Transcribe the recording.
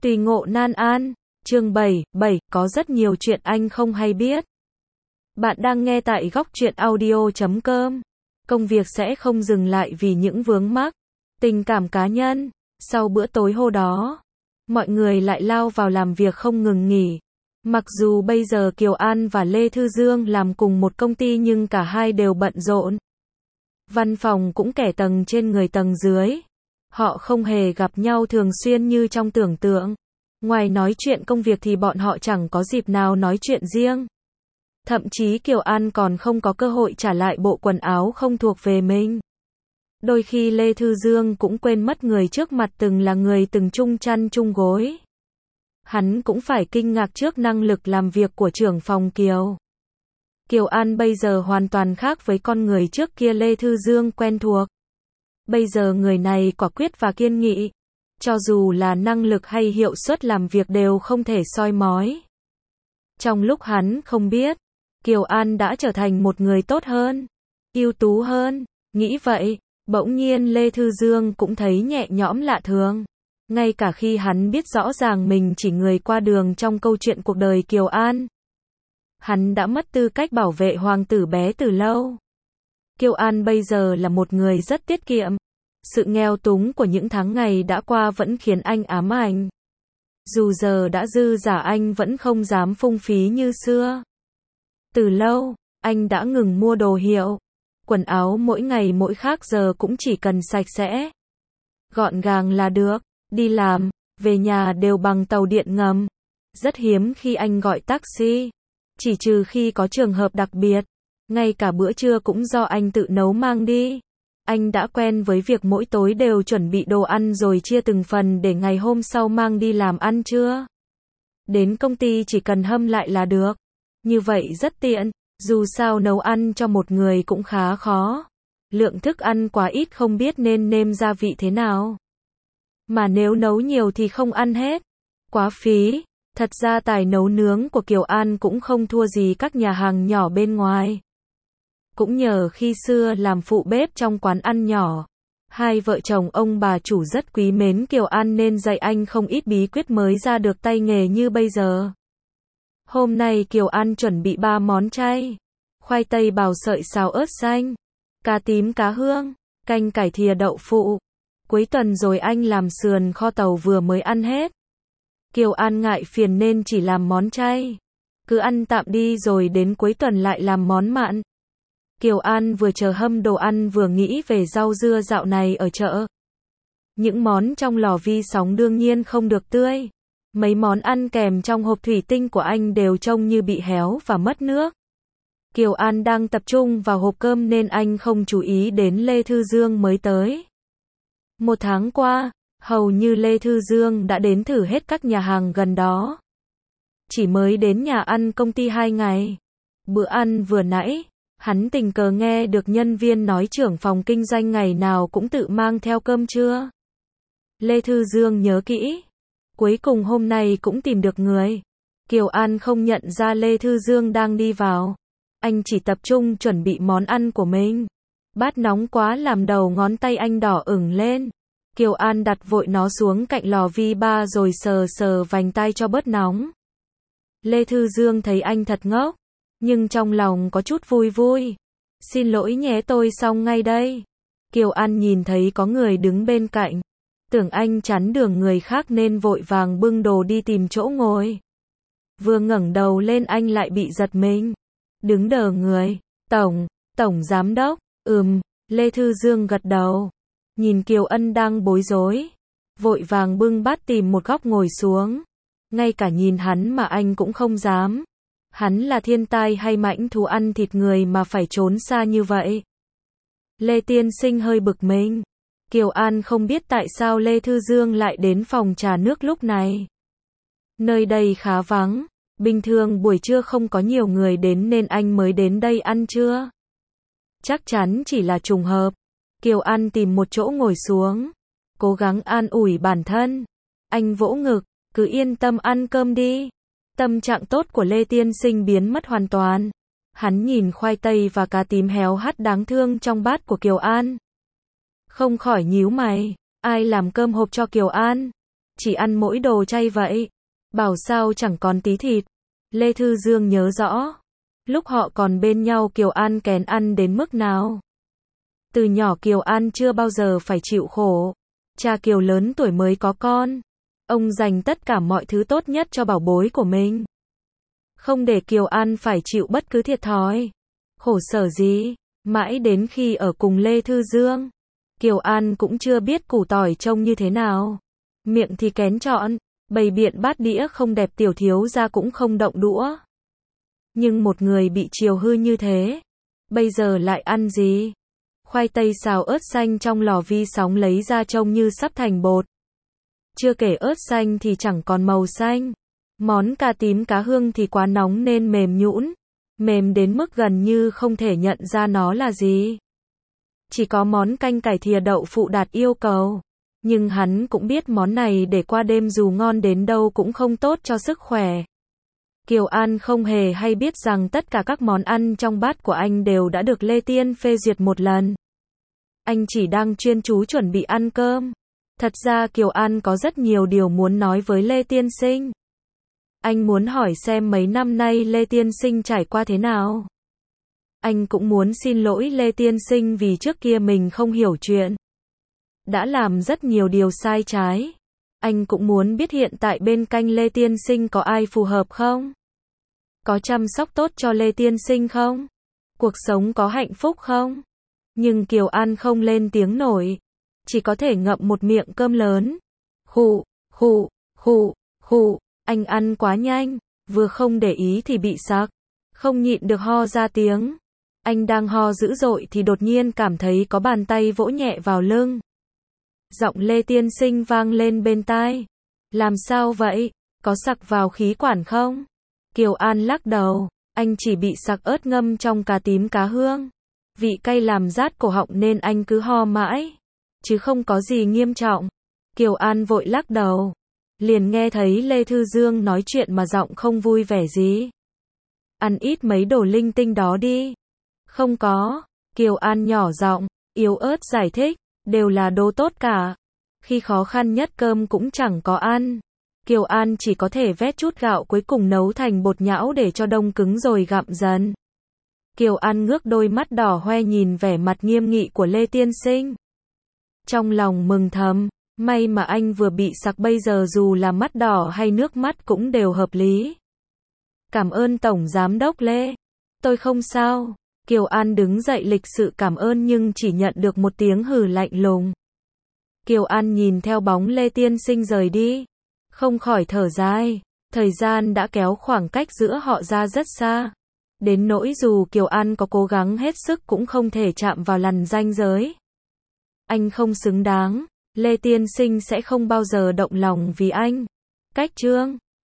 Tùy ngộ nan an, chương 7, có rất nhiều chuyện anh không hay biết. Bạn đang nghe tại góc truyện audio.com. Công việc sẽ không dừng lại vì những vướng mắc, tình cảm cá nhân. Sau bữa tối hôm đó, mọi người lại lao vào làm việc không ngừng nghỉ. Mặc dù bây giờ Kiều An và Lê Thư Dương làm cùng một công ty nhưng cả hai đều bận rộn. Văn phòng cũng kẻ tầng trên người tầng dưới. Họ không hề gặp nhau thường xuyên như trong tưởng tượng. Ngoài nói chuyện công việc thì bọn họ chẳng có dịp nào nói chuyện riêng. Thậm chí Kiều An còn không có cơ hội trả lại bộ quần áo không thuộc về mình. Đôi khi Lê Thư Dương cũng quên mất người trước mặt từng là người từng chung chăn chung gối. Hắn cũng phải kinh ngạc trước năng lực làm việc của trưởng phòng Kiều. Kiều An bây giờ hoàn toàn khác với con người trước kia Lê Thư Dương quen thuộc. Bây giờ người này quả quyết và kiên nghị. Cho dù là năng lực hay hiệu suất làm việc đều không thể soi mói. Trong lúc hắn không biết, Kiều An đã trở thành một người tốt hơn, ưu tú hơn. Nghĩ vậy, bỗng nhiên Lê Thư Dương cũng thấy nhẹ nhõm lạ thường. Ngay cả khi hắn biết rõ ràng mình chỉ người qua đường trong câu chuyện cuộc đời Kiều An. Hắn đã mất tư cách bảo vệ hoàng tử bé từ lâu. Kiều An bây giờ là một người rất tiết kiệm. Sự nghèo túng của những tháng ngày đã qua vẫn khiến anh ám ảnh. Dù giờ đã dư giả anh vẫn không dám phung phí như xưa. Từ lâu, anh đã ngừng mua đồ hiệu. Quần áo mỗi ngày mỗi khác giờ cũng chỉ cần sạch sẽ, gọn gàng là được. Đi làm, về nhà đều bằng tàu điện ngầm. Rất hiếm khi anh gọi taxi. Chỉ trừ khi có trường hợp đặc biệt. Ngay cả bữa trưa cũng do anh tự nấu mang đi. Anh đã quen với việc mỗi tối đều chuẩn bị đồ ăn rồi chia từng phần để ngày hôm sau mang đi làm ăn trưa. Đến công ty chỉ cần hâm lại là được. Như vậy rất tiện, dù sao nấu ăn cho một người cũng khá khó. Lượng thức ăn quá ít không biết nên nêm gia vị thế nào. Mà nếu nấu nhiều thì không ăn hết. Quá phí. Thật ra tài nấu nướng của Kiều An cũng không thua gì các nhà hàng nhỏ bên ngoài. Cũng nhờ khi xưa làm phụ bếp trong quán ăn nhỏ, hai vợ chồng ông bà chủ rất quý mến Kiều An nên dạy anh không ít bí quyết mới ra được tay nghề như bây giờ. Hôm nay Kiều An chuẩn bị 3 món chay: khoai tây bào sợi xào ớt xanh, cá tím cá hương, canh cải thìa đậu phụ. Cuối tuần rồi anh làm sườn kho tàu vừa mới ăn hết. Kiều An ngại phiền nên chỉ làm món chay. Cứ ăn tạm đi rồi đến cuối tuần lại làm món mặn. Kiều An vừa chờ hâm đồ ăn vừa nghĩ về rau dưa dạo này ở chợ. Những món trong lò vi sóng đương nhiên không được tươi. Mấy món ăn kèm trong hộp thủy tinh của anh đều trông như bị héo và mất nước. Kiều An đang tập trung vào hộp cơm nên anh không chú ý đến Lê Thư Dương mới tới. 1 tháng qua, hầu như Lê Thư Dương đã đến thử hết các nhà hàng gần đó. Chỉ mới đến nhà ăn công ty 2 ngày. Bữa ăn vừa nãy, hắn tình cờ nghe được nhân viên nói trưởng phòng kinh doanh ngày nào cũng tự mang theo cơm trưa. Lê Thư Dương nhớ kỹ. Cuối cùng hôm nay cũng tìm được người. Kiều An không nhận ra Lê Thư Dương đang đi vào. Anh chỉ tập trung chuẩn bị món ăn của mình. Bát nóng quá làm đầu ngón tay anh đỏ ửng lên. Kiều An đặt vội nó xuống cạnh lò vi ba rồi sờ sờ vành tay cho bớt nóng. Lê Thư Dương thấy anh thật ngốc, nhưng trong lòng có chút vui vui. Xin lỗi nhé, tôi xong ngay đây. Kiều An nhìn thấy có người đứng bên cạnh. Tưởng anh chắn đường người khác nên vội vàng bưng đồ đi tìm chỗ ngồi. Vừa ngẩng đầu lên anh lại bị giật mình. Đứng đờ người. Tổng giám đốc. Lê Thư Dương gật đầu. Nhìn Kiều Ân đang bối rối. Vội vàng bưng bát tìm một góc ngồi xuống. Ngay cả nhìn hắn mà anh cũng không dám. Hắn là thiên tai hay mãnh thú ăn thịt người mà phải trốn xa như vậy? Lê tiên sinh hơi bực mình. Kiều An không biết tại sao Lê Thư Dương lại đến phòng trà nước lúc này. Nơi đây khá vắng. Bình thường buổi trưa không có nhiều người đến nên anh mới đến đây ăn trưa. Chắc chắn chỉ là trùng hợp. Kiều An tìm một chỗ ngồi xuống. Cố gắng an ủi bản thân. Anh vỗ ngực. Cứ yên tâm ăn cơm đi. Tâm trạng tốt của Lê tiên sinh biến mất hoàn toàn. Hắn nhìn khoai tây và cá tím héo hắt đáng thương trong bát của Kiều An. Không khỏi nhíu mày. Ai làm cơm hộp cho Kiều An? chỉ ăn mỗi đồ chay vậy. Bảo sao chẳng còn tí thịt. Lê Thư Dương nhớ rõ. Lúc họ còn bên nhau Kiều An kén ăn đến mức nào. Từ nhỏ Kiều An chưa bao giờ phải chịu khổ. Cha Kiều lớn tuổi mới có con. Ông dành tất cả mọi thứ tốt nhất cho bảo bối của mình. Không để Kiều An phải chịu bất cứ thiệt thòi. Khổ sở gì. Mãi đến khi ở cùng Lê Thư Dương, Kiều An cũng chưa biết củ tỏi trông như thế nào. Miệng thì kén chọn, bày biện bát đĩa không đẹp tiểu thiếu gia cũng không động đũa. Nhưng một người bị chiều hư như thế, bây giờ lại ăn gì? Khoai tây xào ớt xanh trong lò vi sóng lấy ra trông như sắp thành bột. Chưa kể ớt xanh thì chẳng còn màu xanh. Món cà tím cá hương thì quá nóng nên mềm nhũn, mềm đến mức gần như không thể nhận ra nó là gì. Chỉ có món canh cải thìa đậu phụ đạt yêu cầu. Nhưng hắn cũng biết món này để qua đêm dù ngon đến đâu cũng không tốt cho sức khỏe. Kiều An không hề hay biết rằng tất cả các món ăn trong bát của anh đều đã được Lê Tiên phê duyệt một lần. Anh chỉ đang chuyên chú chuẩn bị ăn cơm. Thật ra Kiều An có rất nhiều điều muốn nói với Lê Tiên Sinh. Anh muốn hỏi xem mấy năm nay Lê Tiên Sinh trải qua thế nào. Anh cũng muốn xin lỗi Lê Tiên Sinh vì trước kia mình không hiểu chuyện. Đã làm rất nhiều điều sai trái. Anh cũng muốn biết hiện tại bên cạnh Lê Tiên Sinh có ai phù hợp không? Có chăm sóc tốt cho Lê Tiên Sinh không? Cuộc sống có hạnh phúc không? Nhưng Kiều An không lên tiếng nổi. Chỉ có thể ngậm một miệng cơm lớn. Khụ, khụ, khụ, khụ. Anh ăn quá nhanh. Vừa không để ý thì bị sặc. Không nhịn được ho ra tiếng. Anh đang ho dữ dội thì đột nhiên cảm thấy có bàn tay vỗ nhẹ vào lưng. Giọng Lê Tiên Sinh vang lên bên tai. Làm sao vậy? Có sặc vào khí quản không? Kiều An lắc đầu. Anh chỉ bị sặc ớt ngâm trong cà tím cá hương. Vị cay làm rát cổ họng nên anh cứ ho mãi. Chứ không có gì nghiêm trọng. Kiều An vội lắc đầu. Liền nghe thấy Lê Thư Dương nói chuyện mà giọng không vui vẻ gì. Ăn ít mấy đồ linh tinh đó đi. Không có. Kiều An nhỏ giọng, yếu ớt giải thích. Đều là đồ tốt cả. Khi khó khăn nhất cơm cũng chẳng có ăn. Kiều An chỉ có thể vét chút gạo cuối cùng nấu thành bột nhão để cho đông cứng rồi gặm dần. Kiều An ngước đôi mắt đỏ hoe nhìn vẻ mặt nghiêm nghị của Lê Tiên Sinh. Trong lòng mừng thầm, may mà anh vừa bị sặc bây giờ dù là mắt đỏ hay nước mắt cũng đều hợp lý. Cảm ơn Tổng Giám đốc Lê. Tôi không sao. Kiều An đứng dậy lịch sự cảm ơn nhưng chỉ nhận được một tiếng hừ lạnh lùng. Kiều An nhìn theo bóng Lê Tiên Sinh rời đi. Không khỏi thở dài. Thời gian đã kéo khoảng cách giữa họ ra rất xa. Đến nỗi dù Kiều An có cố gắng hết sức cũng không thể chạm vào lằn ranh giới. Anh không xứng đáng. Lê Tiên Sinh sẽ không bao giờ động lòng vì anh. Cách chương